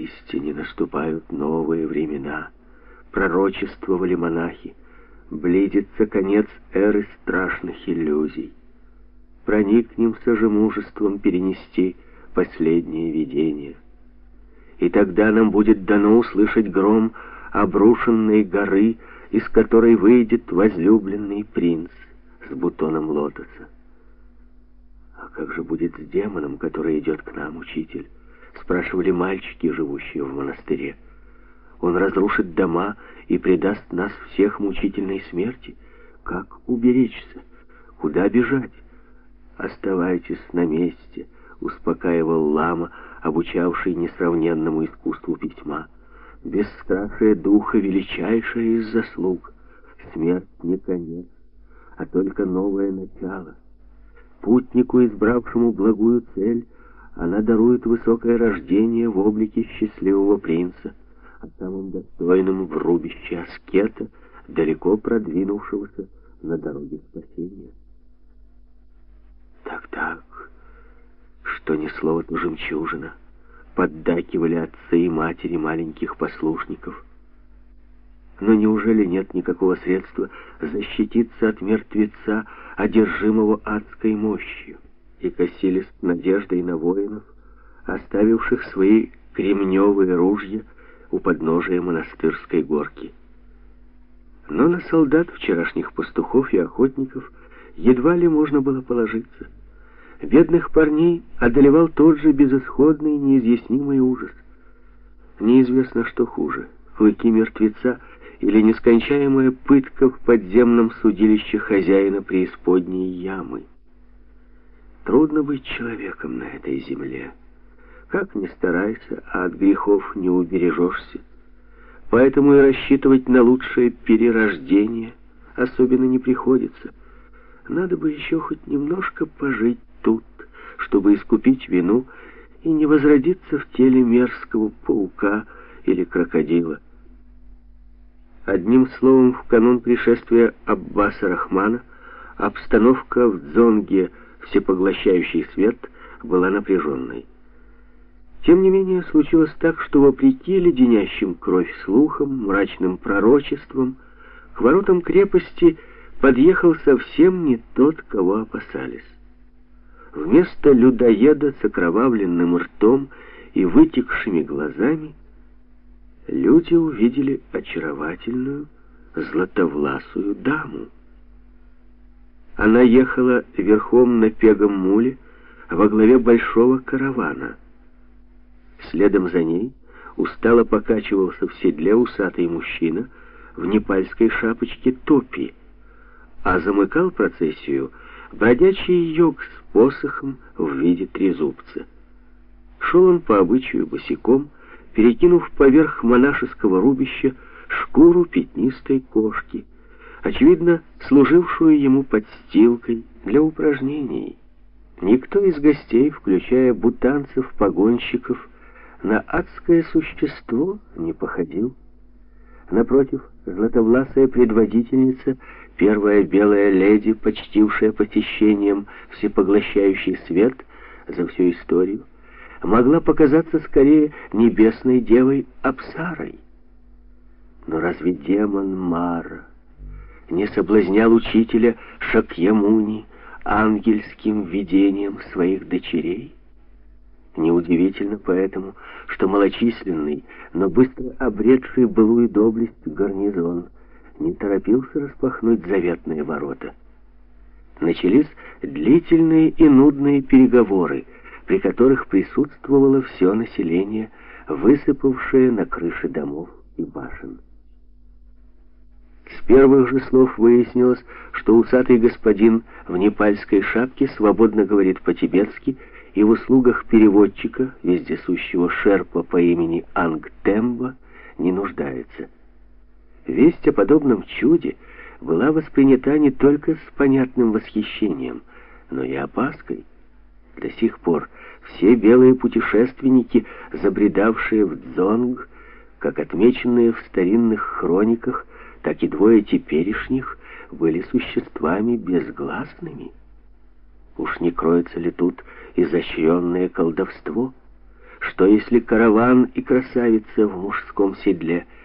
Поистине наступают новые времена, пророчествовали монахи. Близится конец эры страшных иллюзий. Проникнемся же мужеством перенести последнее видение. И тогда нам будет дано услышать гром обрушенной горы, из которой выйдет возлюбленный принц с бутоном лотоса. «А как же будет с демоном, который идет к нам, учитель?» — спрашивали мальчики, живущие в монастыре. «Он разрушит дома и предаст нас всех мучительной смерти. Как уберечься? Куда бежать?» «Оставайтесь на месте», — успокаивал лама, обучавший несравненному искусству письма. «Бесстрашие духа — величайшая из заслуг. Смерть не конец, а только новое начало. Путнику, избравшему благую цель, она дарует высокое рождение в облике счастливого принца, а самым достойным в рубище аскета, далеко продвинувшегося на дороге спасения». Так, что ни слово, то жемчужина, поддакивали отцы и матери маленьких послушников. Но неужели нет никакого средства защититься от мертвеца, одержимого адской мощью? И косились надеждой на воинов, оставивших свои кремневые ружья у подножия монастырской горки. Но на солдат, вчерашних пастухов и охотников, едва ли можно было положиться. Бедных парней одолевал тот же безысходный, неизъяснимый ужас. Неизвестно, что хуже — клыки мертвеца или нескончаемая пытка в подземном судилище хозяина преисподней ямы. Трудно быть человеком на этой земле. Как ни старайся, а от грехов не убережешься. Поэтому и рассчитывать на лучшее перерождение особенно не приходится. Надо бы еще хоть немножко пожить тут, чтобы искупить вину и не возродиться в теле мерзкого паука или крокодила. Одним словом, в канун пришествия Аббаса Рахмана обстановка в Дзонге, всепоглощающий свет, была напряженной. Тем не менее, случилось так, что вопреки леденящим кровь слухам, мрачным пророчествам, к воротам крепости подъехал совсем не тот, кого опасались. Вместо людоеда с окровавленным ртом и вытекшими глазами люди увидели очаровательную златовласую даму. Она ехала верхом на пегом муле во главе большого каравана. Следом за ней устало покачивался в седле усатый мужчина в непальской шапочке топи, а замыкал процессию бродячий йог с посохом в виде трезубца. Шел он по обычаю босиком, перекинув поверх монашеского рубища шкуру пятнистой кошки, очевидно, служившую ему подстилкой для упражнений. Никто из гостей, включая бутанцев-погонщиков, на адское существо не походил. Напротив, златовласая предводительница, первая белая леди, почтившая посещением всепоглощающий свет за всю историю, могла показаться скорее небесной девой Апсарой. Но разве демон Мара не соблазнял учителя Шакьямуни ангельским видением своих дочерей? Неудивительно поэтому, что малочисленный, но быстро обретший былую доблесть гарнизон не торопился распахнуть заветные ворота. Начались длительные и нудные переговоры, при которых присутствовало все население, высыпавшее на крыши домов и башен. С первых же слов выяснилось, что усатый господин в непальской шапке свободно говорит по-тибетски и в услугах переводчика, вездесущего шерпа по имени Ангтемба, не нуждается. Весть о подобном чуде была воспринята не только с понятным восхищением, но и опаской. До сих пор все белые путешественники, забредавшие в Дзонг, как отмеченные в старинных хрониках, так и двое теперешних, были существами безгласными. Уж не кроется ли тут изощренное колдовство? Что если караван и красавица в мужском седле